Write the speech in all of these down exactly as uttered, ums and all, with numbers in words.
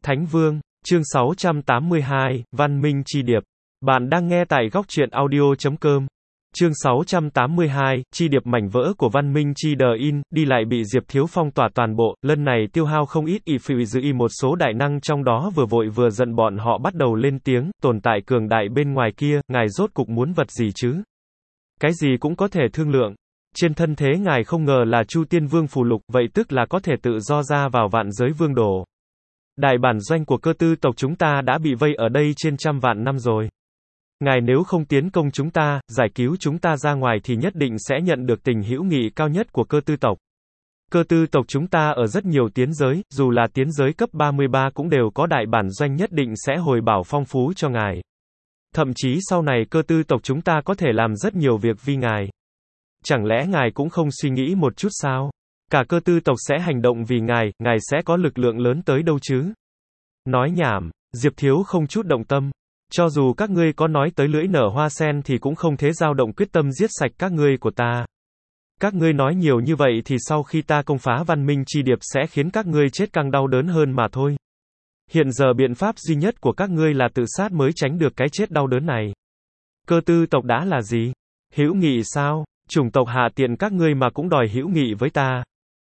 Thánh Vương, chương sáu trăm tám mươi hai, Văn Minh Chi Điệp. Bạn đang nghe tại góc truyện audio chấm com. Chương sáu trăm tám mươi hai, Chi Điệp mảnh vỡ của Văn Minh Chi Đờ In, đi lại bị Diệp Thiếu phong tỏa toàn bộ, lần này tiêu hao không ít ỷ phỉ giữ y một số đại năng trong đó vừa vội vừa giận bọn họ bắt đầu lên tiếng, tồn tại cường đại bên ngoài kia, ngài rốt cục muốn vật gì chứ? Cái gì cũng có thể thương lượng. Trên thân thế ngài không ngờ là Chu Tiên Vương phù lục, vậy tức là có thể tự do ra vào vạn giới vương đồ. Đại bản doanh của cơ tư tộc chúng ta đã bị vây ở đây trên trăm vạn năm rồi. Ngài nếu không tiến công chúng ta, giải cứu chúng ta ra ngoài thì nhất định sẽ nhận được tình hữu nghị cao nhất của cơ tư tộc. Cơ tư tộc chúng ta ở rất nhiều tiến giới, dù là tiến giới cấp ba mươi ba cũng đều có đại bản doanh nhất định sẽ hồi bảo phong phú cho ngài. Thậm chí sau này cơ tư tộc chúng ta có thể làm rất nhiều việc vì ngài. Chẳng lẽ ngài cũng không suy nghĩ một chút sao? Cả cơ tư tộc sẽ hành động vì ngài, ngài sẽ có lực lượng lớn tới đâu chứ? Nói nhảm, Diệp Thiếu không chút động tâm. Cho dù các ngươi có nói tới lưỡi nở hoa sen thì cũng không thế dao động quyết tâm giết sạch các ngươi của ta. Các ngươi nói nhiều như vậy thì sau khi ta công phá Văn Minh Chi Điệp sẽ khiến các ngươi chết càng đau đớn hơn mà thôi. Hiện giờ biện pháp duy nhất của các ngươi là tự sát mới tránh được cái chết đau đớn này. Cơ tư tộc đã là gì? Hữu nghị sao? Chủng tộc hạ tiện các ngươi mà cũng đòi hữu nghị với ta.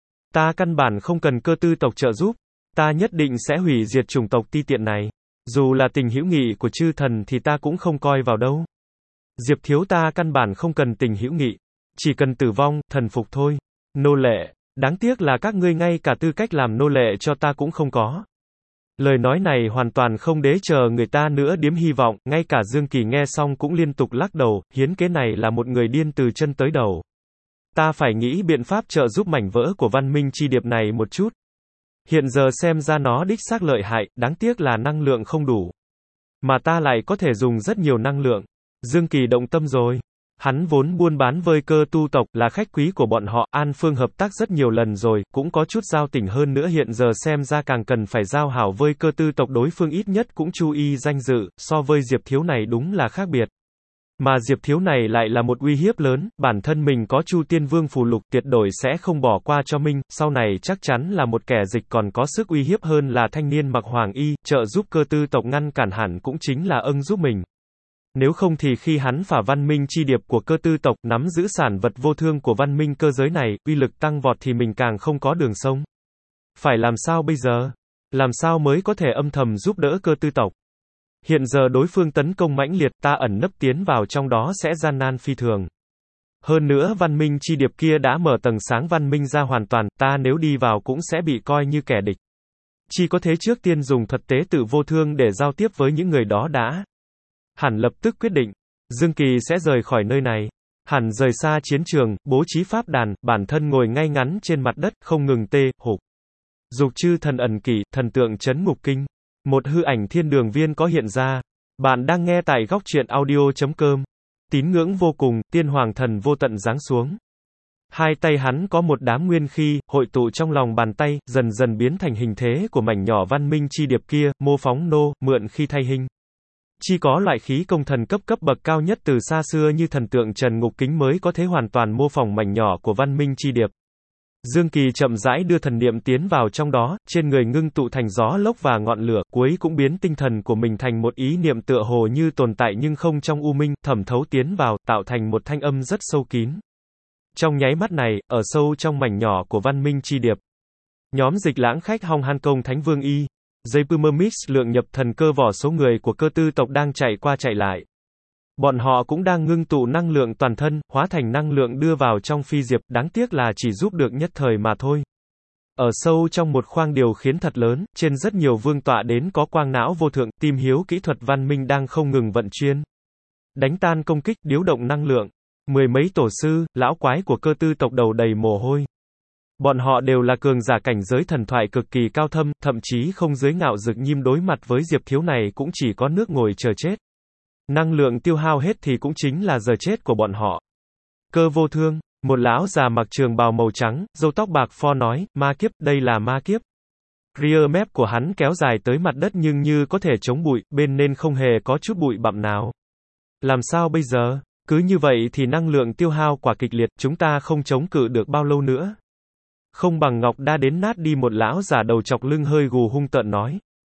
Ta căn bản không cần cơ tư tộc trợ giúp. Ta nhất định sẽ hủy diệt chủng tộc ti tiện này. Dù là tình hữu nghị của chư thần thì ta cũng không coi vào đâu. Diệp Thiếu ta căn bản không cần tình hữu nghị. Chỉ cần tử vong, thần phục thôi. Nô lệ. Đáng tiếc là các ngươi ngay cả tư cách làm nô lệ cho ta cũng không có. Lời nói này hoàn toàn không đế chờ người ta nữa điếm hy vọng, ngay cả Dương Kỳ nghe xong cũng liên tục lắc đầu, hiến kế này là một người điên từ chân tới đầu. Ta phải nghĩ biện pháp trợ giúp mảnh vỡ của Văn Minh Chi Điệp này một chút. Hiện giờ xem ra nó đích xác lợi hại, đáng tiếc là năng lượng không đủ. Mà ta lại có thể dùng rất nhiều năng lượng. Dương Kỳ động tâm rồi. Hắn vốn buôn bán với cơ tu tộc, là khách quý của bọn họ, An Phương hợp tác rất nhiều lần rồi, cũng có chút giao tình hơn nữa hiện giờ xem ra càng cần phải giao hảo với cơ tư tộc đối phương ít nhất cũng chú ý danh dự, so với Diệp Thiếu này đúng là khác biệt. Mà Diệp Thiếu này lại là một uy hiếp lớn, bản thân mình có Chu Tiên Vương phù lục tuyệt đối sẽ không bỏ qua cho mình, sau này chắc chắn là một kẻ dịch còn có sức uy hiếp hơn là thanh niên mặc hoàng y, trợ giúp cơ tư tộc ngăn cản hẳn cũng chính là ân giúp mình. Nếu không thì khi hắn phá Văn Minh Chi Điệp của cơ tư tộc nắm giữ sản vật vô thương của văn minh cơ giới này, uy lực tăng vọt thì mình càng không có đường sống. Phải làm sao bây giờ? Làm sao mới có thể âm thầm giúp đỡ cơ tư tộc? Hiện giờ đối phương tấn công mãnh liệt, ta ẩn nấp tiến vào trong đó sẽ gian nan phi thường. Hơn nữa Văn Minh Chi Điệp kia đã mở tầng sáng văn minh ra hoàn toàn, ta nếu đi vào cũng sẽ bị coi như kẻ địch. Chỉ có thế trước tiên dùng thuật tế tự vô thương để giao tiếp với những người đó đã. Hẳn lập tức quyết định, Dương Kỳ sẽ rời khỏi nơi này. Hẳn rời xa chiến trường, bố trí pháp đàn, bản thân ngồi ngay ngắn trên mặt đất, không ngừng tê, hục. Dục chư thần ẩn kỷ, thần tượng chấn ngục kinh. Một hư ảnh thiên đường viên có hiện ra. Bạn đang nghe tại góc truyện audio chấm com. Tín ngưỡng vô cùng, tiên hoàng thần vô tận giáng xuống. Hai tay hắn có một đám nguyên khí, hội tụ trong lòng bàn tay, dần dần biến thành hình thế của mảnh nhỏ Văn Minh Chi Điệp kia, mô phóng nô, mượn khi thay hình. Chỉ có loại khí công thần cấp cấp bậc cao nhất từ xa xưa như thần tượng Trần Ngục Kính mới có thể hoàn toàn mô phỏng mảnh nhỏ của Văn Minh Chi Điệp. Dương Kỳ chậm rãi đưa thần niệm tiến vào trong đó, trên người ngưng tụ thành gió lốc và ngọn lửa, cuối cũng biến tinh thần của mình thành một ý niệm tựa hồ như tồn tại nhưng không trong u minh, thẩm thấu tiến vào, tạo thành một thanh âm rất sâu kín. Trong nháy mắt này, ở sâu trong mảnh nhỏ của Văn Minh Chi Điệp, nhóm Dịch Lãng khách Hong Han Công Thánh Vương Y, Jepumamix lượng nhập thần cơ vỏ số người của cơ tư tộc đang chạy qua chạy lại. Bọn họ cũng đang ngưng tụ năng lượng toàn thân, hóa thành năng lượng đưa vào trong phi diệp, đáng tiếc là chỉ giúp được nhất thời mà thôi. Ở sâu trong một khoang điều khiển thật lớn, trên rất nhiều vương tọa đến có quang não vô thượng, tim hiếu kỹ thuật văn minh đang không ngừng vận chuyên. Đánh tan công kích, điếu động năng lượng. Mười mấy tổ sư, lão quái của cơ tư tộc đầu đầy mồ hôi. Bọn họ đều là cường giả cảnh giới thần thoại cực kỳ cao thâm, thậm chí không dưới ngạo dực nhim đối mặt với Diệp Thiếu này cũng chỉ có nước ngồi chờ chết. Năng lượng tiêu hao hết thì cũng chính là giờ chết của bọn họ. Cơ vô thương, một lão già mặc trường bào màu trắng, râu tóc bạc phơ nói, ma kiếp, đây là ma kiếp. Rear mép của hắn kéo dài tới mặt đất nhưng như có thể chống bụi, bên nên không hề có chút bụi bặm nào. Làm sao bây giờ? Cứ như vậy thì năng lượng tiêu hao quả kịch liệt, chúng ta không chống cự được bao lâu nữa. Không bằng ngọc đa đến nát đi, một lão già đầu chọc lưng hơi gù hung tợn nói.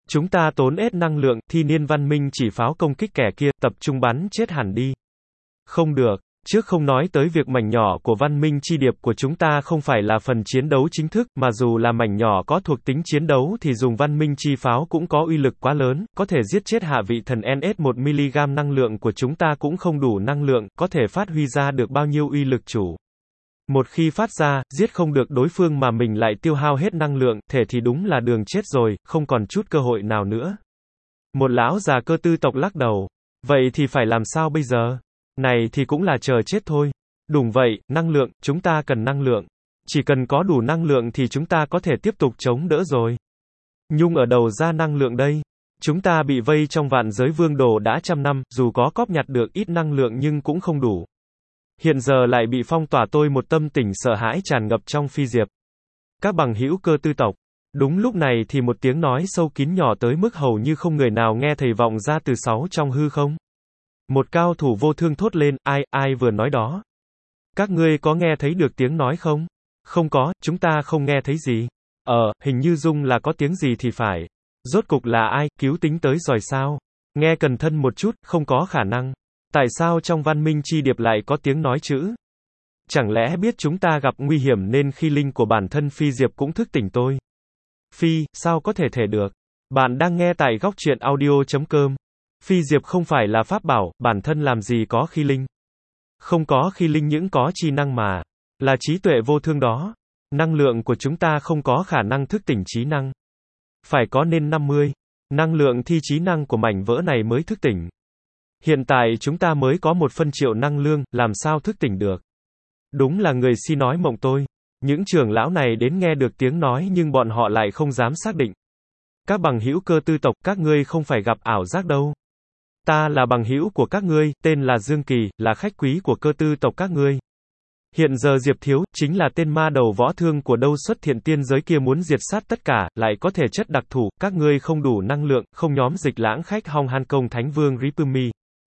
Chúng ta tốn ít năng lượng, thi niên văn minh chỉ pháo công kích kẻ kia, tập trung bắn chết hẳn đi. Không được. Trước không nói tới việc mảnh nhỏ của văn minh chi điệp của chúng ta không phải là phần chiến đấu chính thức, mà dù là mảnh nhỏ có thuộc tính chiến đấu thì dùng văn minh chi pháo cũng có uy lực quá lớn, có thể giết chết hạ vị thần en ét một mi-li-gam năng lượng của chúng ta cũng không đủ năng lượng, có thể phát huy ra được bao nhiêu uy lực chủ. Một khi phát ra, giết không được đối phương mà mình lại tiêu hao hết năng lượng, thể thì đúng là đường chết rồi, không còn chút cơ hội nào nữa. Một lão già cơ tư tộc lắc đầu. Vậy thì phải làm sao bây giờ? Này thì cũng là chờ chết thôi. Đúng vậy, năng lượng, chúng ta cần năng lượng. Chỉ cần có đủ năng lượng thì chúng ta có thể tiếp tục chống đỡ rồi. Nhung ở đầu ra năng lượng đây. Chúng ta bị vây trong vạn giới vương đồ đã trăm năm, dù có cóp nhặt được ít năng lượng nhưng cũng không đủ. Hiện giờ lại bị phong tỏa, tôi một tâm tình sợ hãi tràn ngập trong phi diệp. Các bằng hữu cơ tư tộc. Đúng lúc này thì một tiếng nói sâu kín nhỏ tới mức hầu như không người nào nghe thấy vọng ra từ sáu trong hư không. Một cao thủ vô thương thốt lên, ai, ai vừa nói đó? Các ngươi có nghe thấy được tiếng nói không? Không có, chúng ta không nghe thấy gì. Ờ, hình như Dung là có tiếng gì thì phải. Rốt cục là ai, cứu tính tới rồi sao? Nghe cẩn thận một chút, không có khả năng. Tại sao trong văn minh chi điệp lại có tiếng nói chữ? Chẳng lẽ biết chúng ta gặp nguy hiểm nên khi linh của bản thân Phi Diệp cũng thức tỉnh tôi? Phi, sao có thể thể được? Bạn đang nghe tại góc truyện audio chấm com. Phi Diệp không phải là pháp bảo, bản thân làm gì có khi linh. Không có khi linh những có chi năng mà. Là trí tuệ vô thương đó. Năng lượng của chúng ta không có khả năng thức tỉnh trí năng. Phải có nên năm mươi. Năng lượng thi trí năng của mảnh vỡ này mới thức tỉnh. Hiện tại chúng ta mới có một phân triệu năng lượng, làm sao thức tỉnh được? Đúng là người si nói mộng tôi. Những trưởng lão này đến nghe được tiếng nói nhưng bọn họ lại không dám xác định. Các bằng hữu cơ tư tộc, các ngươi không phải gặp ảo giác đâu. Ta là bằng hữu của các ngươi, tên là Dương Kỳ, là khách quý của cơ tư tộc các ngươi. Hiện giờ Diệp Thiếu, chính là tên ma đầu võ thương của đâu xuất thiện tiên giới kia muốn diệt sát tất cả, lại có thể chất đặc thù, các ngươi không đủ năng lượng, không nhóm dịch lãng khách Hong Han Công Thánh Vương Ripumi.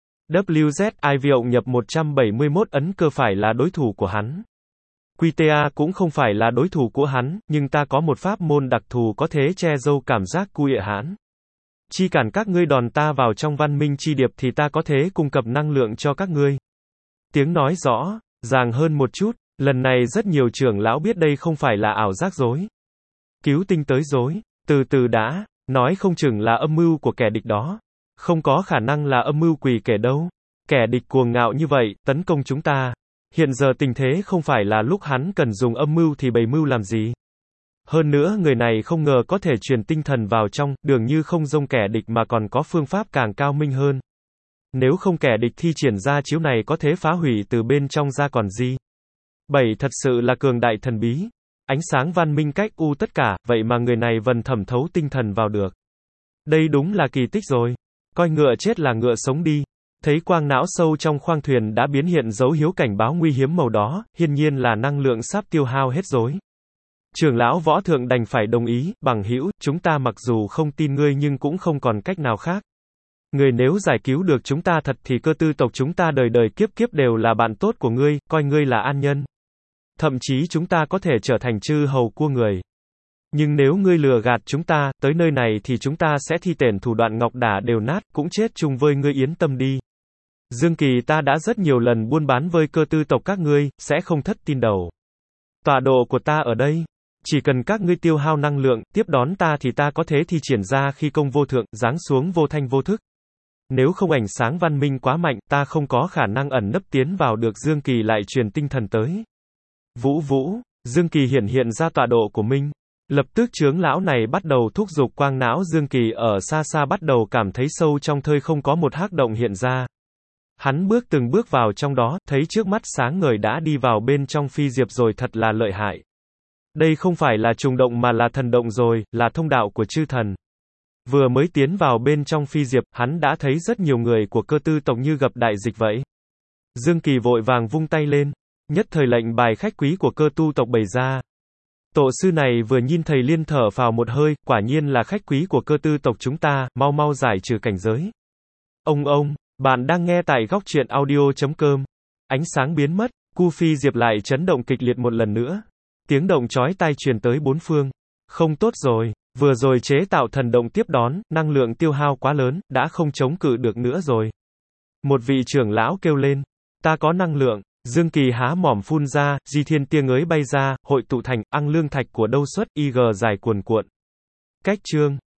vê kép i vê ộng nhập một trăm bảy mươi mốt ấn cơ phải là đối thủ của hắn. quy tê a cũng không phải là đối thủ của hắn, nhưng ta có một pháp môn đặc thù có thể che giấu cảm giác cu ịa hãn. Chi cản các ngươi đòn ta vào trong văn minh chi điệp thì ta có thể cung cấp năng lượng cho các ngươi. Tiếng nói rõ, ràng hơn một chút, lần này rất nhiều trưởng lão biết đây không phải là ảo giác dối. Cứu tinh tới dối, từ từ đã, nói không chừng là âm mưu của kẻ địch đó. Không có khả năng là âm mưu quỷ kể đâu. Kẻ địch cuồng ngạo như vậy, tấn công chúng ta. Hiện giờ tình thế không phải là lúc hắn cần dùng âm mưu thì bày mưu làm gì. Hơn nữa người này không ngờ có thể truyền tinh thần vào trong, dường như không giống kẻ địch mà còn có phương pháp càng cao minh hơn. Nếu không kẻ địch thi triển ra chiếu này có thể phá hủy từ bên trong ra còn gì. Bảy thật sự là cường đại thần bí. Ánh sáng văn minh cách u tất cả, vậy mà người này vẫn thẩm thấu tinh thần vào được. Đây đúng là kỳ tích rồi. Coi ngựa chết là ngựa sống đi. Thấy quang não sâu trong khoang thuyền đã biến hiện dấu hiếu cảnh báo nguy hiểm màu đó, hiển nhiên là năng lượng sắp tiêu hao hết rồi. Trưởng lão võ thượng đành phải đồng ý, bằng hữu, chúng ta mặc dù không tin ngươi nhưng cũng không còn cách nào khác. Người nếu giải cứu được chúng ta thật thì cơ tư tộc chúng ta đời đời kiếp kiếp đều là bạn tốt của ngươi, coi ngươi là an nhân. Thậm chí chúng ta có thể trở thành chư hầu của người. Nhưng nếu ngươi lừa gạt chúng ta, tới nơi này thì chúng ta sẽ thi tển thủ đoạn ngọc đả đều nát, cũng chết chung với ngươi, yên tâm đi. Dương Kỳ, ta đã rất nhiều lần buôn bán với cơ tư tộc các ngươi, sẽ không thất tin đầu. Tọa độ của ta ở đây. Chỉ cần các ngươi tiêu hao năng lượng, tiếp đón ta thì ta có thể thi triển ra khi công vô thượng, giáng xuống vô thanh vô thức. Nếu không ánh sáng văn minh quá mạnh, ta không có khả năng ẩn nấp tiến vào được. Dương Kỳ lại truyền tinh thần tới. Vũ vũ, Dương Kỳ hiển hiện ra tọa độ của mình. Lập tức chướng lão này bắt đầu thúc giục quang não. Dương Kỳ ở xa xa bắt đầu cảm thấy sâu trong thơi không có một hắc động hiện ra. Hắn bước từng bước vào trong đó, thấy trước mắt sáng ngời đã đi vào bên trong phi diệp rồi, thật là lợi hại. Đây không phải là trùng động mà là thần động rồi, là thông đạo của chư thần. Vừa mới tiến vào bên trong phi diệp, hắn đã thấy rất nhiều người của cơ tư tộc như gặp đại dịch vậy. Dương Kỳ vội vàng vung tay lên, nhất thời lệnh bài khách quý của cơ tu tộc bày ra. Tổ sư này vừa nhìn thầy liên thở phào một hơi, quả nhiên là khách quý của cơ tư tộc chúng ta, mau mau giải trừ cảnh giới. Ông ông, bạn đang nghe tại góc truyện audio chấm com. Ánh sáng biến mất, cu phi diệp lại chấn động kịch liệt một lần nữa. Tiếng động chói tai truyền tới bốn phương. Không tốt rồi, Vừa rồi chế tạo thần động tiếp đón, năng lượng tiêu hao quá lớn, đã không chống cự được nữa rồi. Một vị trưởng lão kêu lên. Ta có năng lượng. Dương Kỳ há mỏm phun ra, di thiên tia ngới bay ra, hội tụ thành, ăn lương thạch của đâu xuất, ig dài cuồn cuộn. Cách chương.